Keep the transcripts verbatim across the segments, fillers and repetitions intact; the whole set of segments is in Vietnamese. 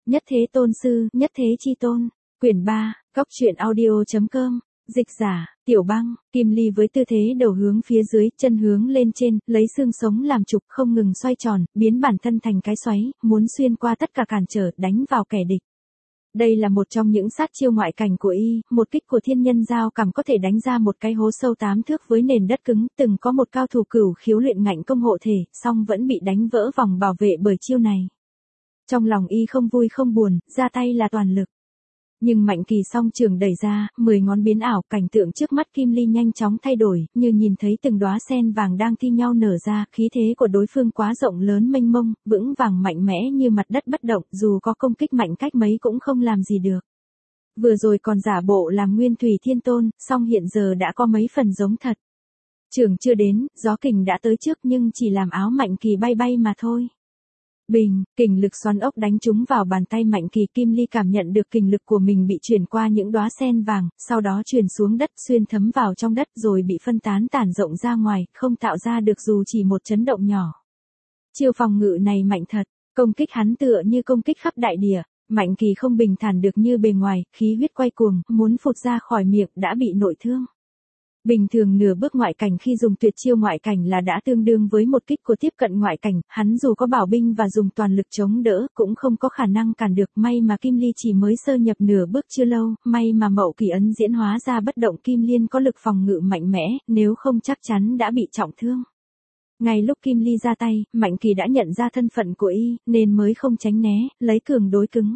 Nhất thế tôn sư, nhất thế chi tôn. Quyển ba, Cóc truyện audio.com. Dịch giả, Tiểu Băng. Kim Ly với tư thế đầu hướng phía dưới, chân hướng lên trên, lấy xương sống làm trục, không ngừng xoay tròn, biến bản thân thành cái xoáy, muốn xuyên qua tất cả cản trở, đánh vào kẻ địch. Đây là một trong những sát chiêu ngoại cảnh của y, một kích của thiên nhân giao cảm có thể đánh ra một cái hố sâu tám thước với nền đất cứng, từng có một cao thủ cửu khiếu luyện ngạnh công hộ thể, song vẫn bị đánh vỡ vòng bảo vệ bởi chiêu này. Trong lòng y không vui không buồn, ra tay là toàn lực. Nhưng Mạnh Kỳ song trường đẩy ra, mười ngón biến ảo, cảnh tượng trước mắt Kim Ly nhanh chóng thay đổi, như nhìn thấy từng đóa sen vàng đang thi nhau nở ra, khí thế của đối phương quá rộng lớn mênh mông, vững vàng mạnh mẽ như mặt đất bất động, dù có công kích mạnh cách mấy cũng không làm gì được. Vừa rồi còn giả bộ làm Nguyên Thủy Thiên Tôn, song hiện giờ đã có mấy phần giống thật. Trường chưa đến, gió kình đã tới trước nhưng chỉ làm áo Mạnh Kỳ bay bay mà thôi. Bình, kình lực xoắn ốc đánh trúng vào bàn tay Mạnh Kỳ. Kim Ly cảm nhận được kình lực của mình bị chuyển qua những đóa sen vàng, sau đó truyền xuống đất, xuyên thấm vào trong đất rồi bị phân tán tản rộng ra ngoài, không tạo ra được dù chỉ một chấn động nhỏ. Chiêu phòng ngự này mạnh thật, công kích hắn tựa như công kích khắp đại địa. Mạnh Kỳ không bình thản được như bề ngoài, khí huyết quay cuồng, muốn phụt ra khỏi miệng đã bị nội thương. Bình thường nửa bước ngoại cảnh khi dùng tuyệt chiêu ngoại cảnh là đã tương đương với một kích của tiếp cận ngoại cảnh, hắn dù có bảo binh và dùng toàn lực chống đỡ cũng không có khả năng cản được. May mà Kim Ly chỉ mới sơ nhập nửa bước chưa lâu, may mà Mậu Kỳ ấn diễn hóa ra bất động Kim Liên có lực phòng ngự mạnh mẽ, nếu không chắc chắn đã bị trọng thương. Ngay lúc Kim Ly ra tay, Mạnh Kỳ đã nhận ra thân phận của y, nên mới không tránh né, lấy cường đối cứng.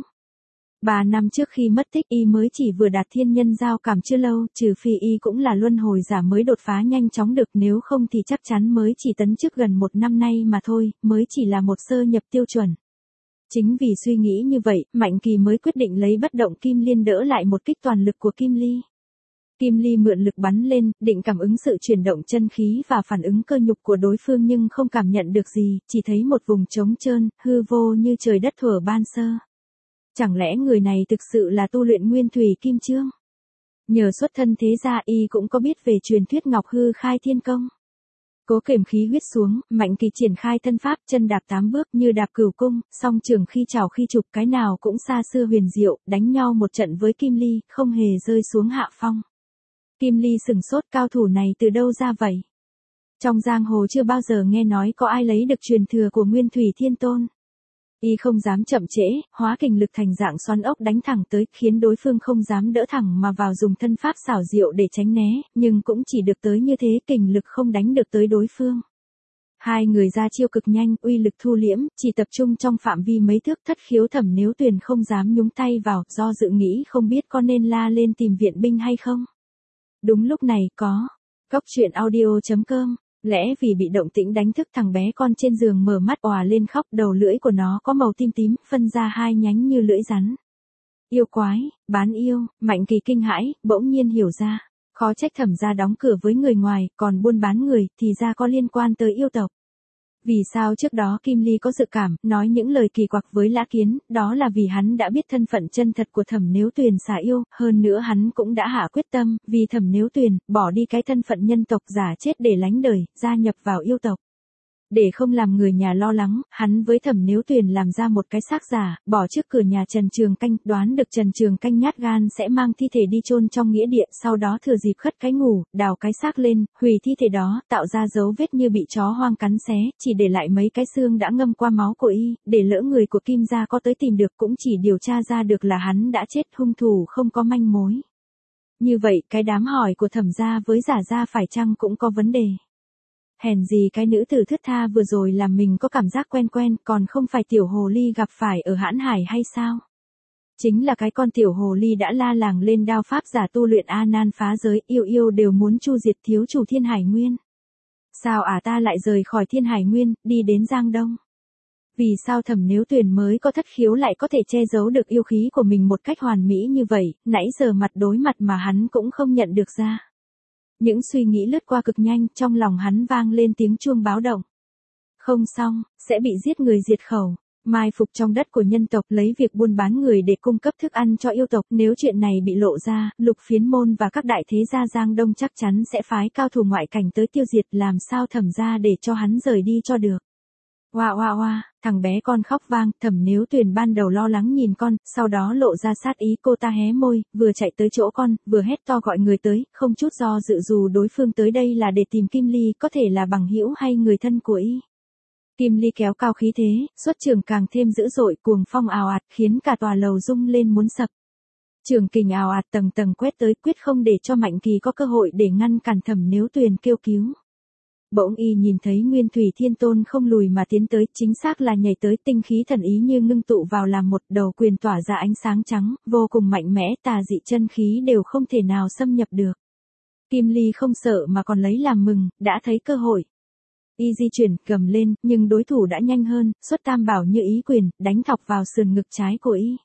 Ba năm trước khi mất tích y mới chỉ vừa đạt thiên nhân giao cảm chưa lâu, trừ phi y cũng là luân hồi giả mới đột phá nhanh chóng được, nếu không thì chắc chắn mới chỉ tấn chức gần một năm nay mà thôi, mới chỉ là một sơ nhập tiêu chuẩn. Chính vì suy nghĩ như vậy, Mạnh Kỳ mới quyết định lấy bất động Kim Liên đỡ lại một kích toàn lực của Kim Ly. Kim Ly mượn lực bắn lên, định cảm ứng sự chuyển động chân khí và phản ứng cơ nhục của đối phương nhưng không cảm nhận được gì, chỉ thấy một vùng trống trơn, hư vô như trời đất thuở ban sơ. Chẳng lẽ người này thực sự là tu luyện Nguyên Thủy Kim Chương? Nhờ xuất thân thế gia y cũng có biết về truyền thuyết Ngọc Hư Khai Thiên Công. Cố kềm khí huyết xuống, Mạnh Kỳ triển khai thân pháp, chân đạp tám bước như đạp cửu cung, song trường khi chào khi chụp cái nào cũng xa xưa huyền diệu, đánh nhau một trận với Kim Ly, không hề rơi xuống hạ phong. Kim Ly sửng sốt, cao thủ này từ đâu ra vậy? Trong giang hồ chưa bao giờ nghe nói có ai lấy được truyền thừa của Nguyên Thủy Thiên Tôn. Y không dám chậm trễ, hóa kình lực thành dạng xoắn ốc đánh thẳng tới, khiến đối phương không dám đỡ thẳng mà vào dùng thân pháp xảo diệu để tránh né, nhưng cũng chỉ được tới như thế, kình lực không đánh được tới đối phương. Hai người ra chiêu cực nhanh, uy lực thu liễm, chỉ tập trung trong phạm vi mấy thước. Thất khiếu Thẩm Nếu Tuyền không dám nhúng tay vào, do dự nghĩ không biết có nên la lên tìm viện binh hay không. Đúng lúc này có, Cóc truyện audio.com. Lẽ vì bị động tĩnh đánh thức thằng bé con trên giường mở mắt òa lên khóc, đầu lưỡi của nó có màu tím tím, phân ra hai nhánh như lưỡi rắn. Yêu quái, bán yêu. Mạnh Kỳ kinh hãi, bỗng nhiên hiểu ra. Khó trách Thẩm gia đóng cửa với người ngoài, còn buôn bán người, thì ra có liên quan tới yêu tộc. Vì sao trước đó Kim Ly có dự cảm, nói những lời kỳ quặc với Lã Kiến, đó là vì hắn đã biết thân phận chân thật của Thẩm Nếu Tuyền xà yêu, hơn nữa hắn cũng đã hạ quyết tâm, vì Thẩm Nếu Tuyền, bỏ đi cái thân phận nhân tộc giả chết để lánh đời, gia nhập vào yêu tộc. Để không làm người nhà lo lắng, hắn với Thẩm Nếu Tuyền làm ra một cái xác giả, bỏ trước cửa nhà Trần Trường Canh, đoán được Trần Trường Canh nhát gan sẽ mang thi thể đi chôn trong nghĩa địa, sau đó thừa dịp khất cái ngủ, đào cái xác lên, hủy thi thể đó, tạo ra dấu vết như bị chó hoang cắn xé, chỉ để lại mấy cái xương đã ngâm qua máu của y, để lỡ người của Kim gia có tới tìm được cũng chỉ điều tra ra được là hắn đã chết, hung thủ không có manh mối. Như vậy, cái đám hỏi của Thẩm gia với Giả gia phải chăng cũng có vấn đề? Hèn gì cái nữ tử thướt tha vừa rồi làm mình có cảm giác quen quen, còn không phải tiểu hồ ly gặp phải ở Hãn Hải hay sao? Chính là cái con tiểu hồ ly đã la làng lên đao pháp giả tu luyện A Nan phá giới, yêu yêu đều muốn chu diệt thiếu chủ Thiên Hải Nguyên. Sao ả à ta lại rời khỏi Thiên Hải Nguyên, đi đến Giang Đông? Vì sao Thẩm Nếu Tuyền mới có thất khiếu lại có thể che giấu được yêu khí của mình một cách hoàn mỹ như vậy, nãy giờ mặt đối mặt mà hắn cũng không nhận được ra. Những suy nghĩ lướt qua cực nhanh, trong lòng hắn vang lên tiếng chuông báo động. Không xong, sẽ bị giết người diệt khẩu, mai phục trong đất của nhân tộc, lấy việc buôn bán người để cung cấp thức ăn cho yêu tộc. Nếu chuyện này bị lộ ra, Lục Phiến Môn và các đại thế gia Giang Đông chắc chắn sẽ phái cao thủ ngoại cảnh tới tiêu diệt, làm sao Thẩm gia để cho hắn rời đi cho được. Oa oa oa, thằng bé con khóc vang, Thẩm Nếu Tuyền ban đầu lo lắng nhìn con, sau đó lộ ra sát ý, cô ta hé môi, vừa chạy tới chỗ con, vừa hét to gọi người tới, không chút do dự dù đối phương tới đây là để tìm Kim Ly, có thể là bằng hữu hay người thân của y. Kim Ly kéo cao khí thế, xuất trường càng thêm dữ dội, cuồng phong ào ạt, khiến cả tòa lầu rung lên muốn sập. Trường kình ào ạt tầng tầng quét tới, quyết không để cho Mạnh Kỳ có cơ hội để ngăn cản Thẩm Nếu Tuyền kêu cứu. Bỗng y nhìn thấy Nguyên Thủy Thiên Tôn không lùi mà tiến tới, chính xác là nhảy tới, tinh khí thần ý như ngưng tụ vào làm một, đầu quyền tỏa ra ánh sáng trắng, vô cùng mạnh mẽ, tà dị chân khí đều không thể nào xâm nhập được. Kim Ly không sợ mà còn lấy làm mừng, đã thấy cơ hội. Y di chuyển, gầm lên, nhưng đối thủ đã nhanh hơn, xuất tam bảo như ý quyền, đánh thọc vào sườn ngực trái của y.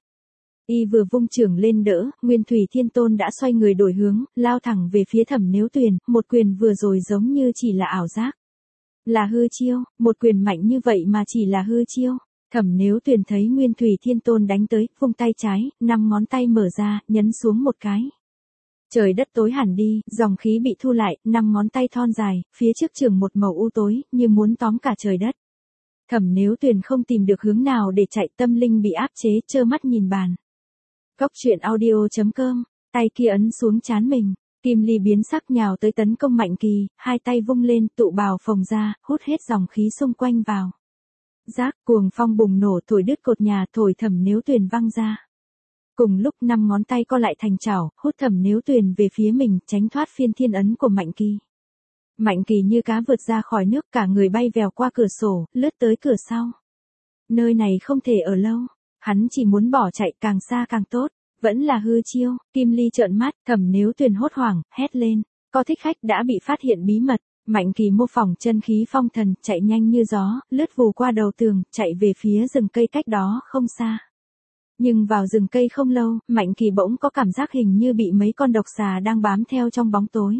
Y vừa vung chưởng lên đỡ, Nguyên Thủy Thiên Tôn đã xoay người đổi hướng, lao thẳng về phía Thẩm Nếu Tuyền, một quyền vừa rồi giống như chỉ là ảo giác. Là hư chiêu, một quyền mạnh như vậy mà chỉ là hư chiêu. Thẩm Nếu Tuyền thấy Nguyên Thủy Thiên Tôn đánh tới, vung tay trái, năm ngón tay mở ra, nhấn xuống một cái. Trời đất tối hẳn đi, dòng khí bị thu lại, năm ngón tay thon dài, phía trước trường một màu u tối, như muốn tóm cả trời đất. Thẩm Nếu Tuyền không tìm được hướng nào để chạy, tâm linh bị áp chế, trơ mắt nhìn bàn. Cốc truyện audio chấm com, tay kia ấn xuống trán mình, Kim Ly biến sắc nhào tới tấn công Mạnh Kỳ, hai tay vung lên, tụ bào phồng ra, hút hết dòng khí xung quanh vào. Rác, cuồng phong bùng nổ, thổi đứt cột nhà, thổi Thẩm Nếu Tuyền văng ra. Cùng lúc năm ngón tay co lại thành chảo, hút Thẩm Nếu Tuyền về phía mình, tránh thoát phiên thiên ấn của Mạnh Kỳ. Mạnh Kỳ như cá vượt ra khỏi nước, cả người bay vèo qua cửa sổ, lướt tới cửa sau. Nơi này không thể ở lâu. Hắn chỉ muốn bỏ chạy, càng xa càng tốt, vẫn là hư chiêu. Kim Ly trợn mắt, Thẩm Nếu Tuyền hốt hoảng, hét lên, có thích khách đã bị phát hiện bí mật. Mạnh Kỳ mô phỏng chân khí phong thần, chạy nhanh như gió, lướt vù qua đầu tường, chạy về phía rừng cây cách đó không xa. Nhưng vào rừng cây không lâu, Mạnh Kỳ bỗng có cảm giác hình như bị mấy con độc xà đang bám theo trong bóng tối.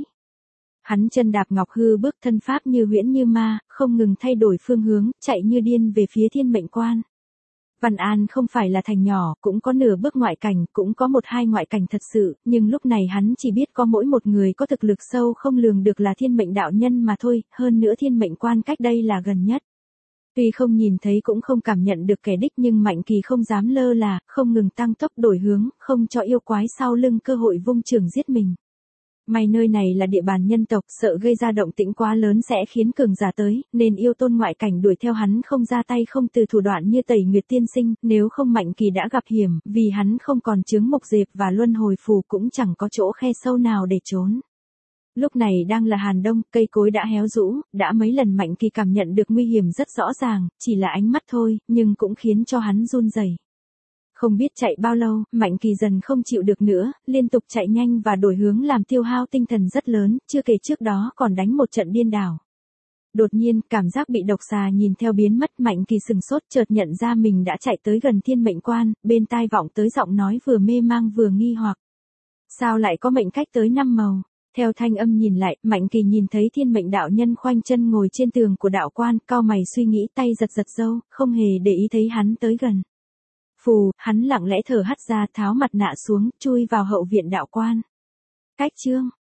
Hắn chân đạp ngọc hư bước, thân pháp như huyễn như ma, không ngừng thay đổi phương hướng, chạy như điên về phía Thiên Mệnh Quan. Văn An không phải là thành nhỏ, cũng có nửa bước ngoại cảnh, cũng có một hai ngoại cảnh thật sự, nhưng lúc này hắn chỉ biết có mỗi một người có thực lực sâu không lường được là Thiên Mệnh đạo nhân mà thôi, hơn nữa Thiên Mệnh Quan cách đây là gần nhất. Tuy không nhìn thấy cũng không cảm nhận được kẻ địch nhưng Mạnh Kỳ không dám lơ là, không ngừng tăng tốc đổi hướng, không cho yêu quái sau lưng cơ hội vung chưởng giết mình. May nơi này là địa bàn nhân tộc, sợ gây ra động tĩnh quá lớn sẽ khiến cường giả tới, nên yêu tôn ngoại cảnh đuổi theo hắn không ra tay không từ thủ đoạn như Tẩy Nguyệt Tiên Sinh, nếu không Mạnh Kỳ đã gặp hiểm, vì hắn không còn chướng mộc diệp và luân hồi phù cũng chẳng có chỗ khe sâu nào để trốn. Lúc này đang là Hàn Đông, cây cối đã héo rũ, đã mấy lần Mạnh Kỳ cảm nhận được nguy hiểm rất rõ ràng, chỉ là ánh mắt thôi, nhưng cũng khiến cho hắn run rẩy. Không biết chạy bao lâu, Mạnh Kỳ dần không chịu được nữa, liên tục chạy nhanh và đổi hướng làm tiêu hao tinh thần rất lớn, chưa kể trước đó còn đánh một trận điên đảo. Đột nhiên, cảm giác bị độc xà nhìn theo biến mất, Mạnh Kỳ sừng sốt chợt nhận ra mình đã chạy tới gần Thiên Mệnh Quan, bên tai vọng tới giọng nói vừa mê mang vừa nghi hoặc. Sao lại có mệnh cách tới năm màu? Theo thanh âm nhìn lại, Mạnh Kỳ nhìn thấy Thiên Mệnh đạo nhân khoanh chân ngồi trên tường của đạo quan, cau mày suy nghĩ, tay giật giật râu, không hề để ý thấy hắn tới gần. Phù, hắn lặng lẽ thở hắt ra, tháo mặt nạ xuống, chui vào hậu viện đạo quan. Cách chương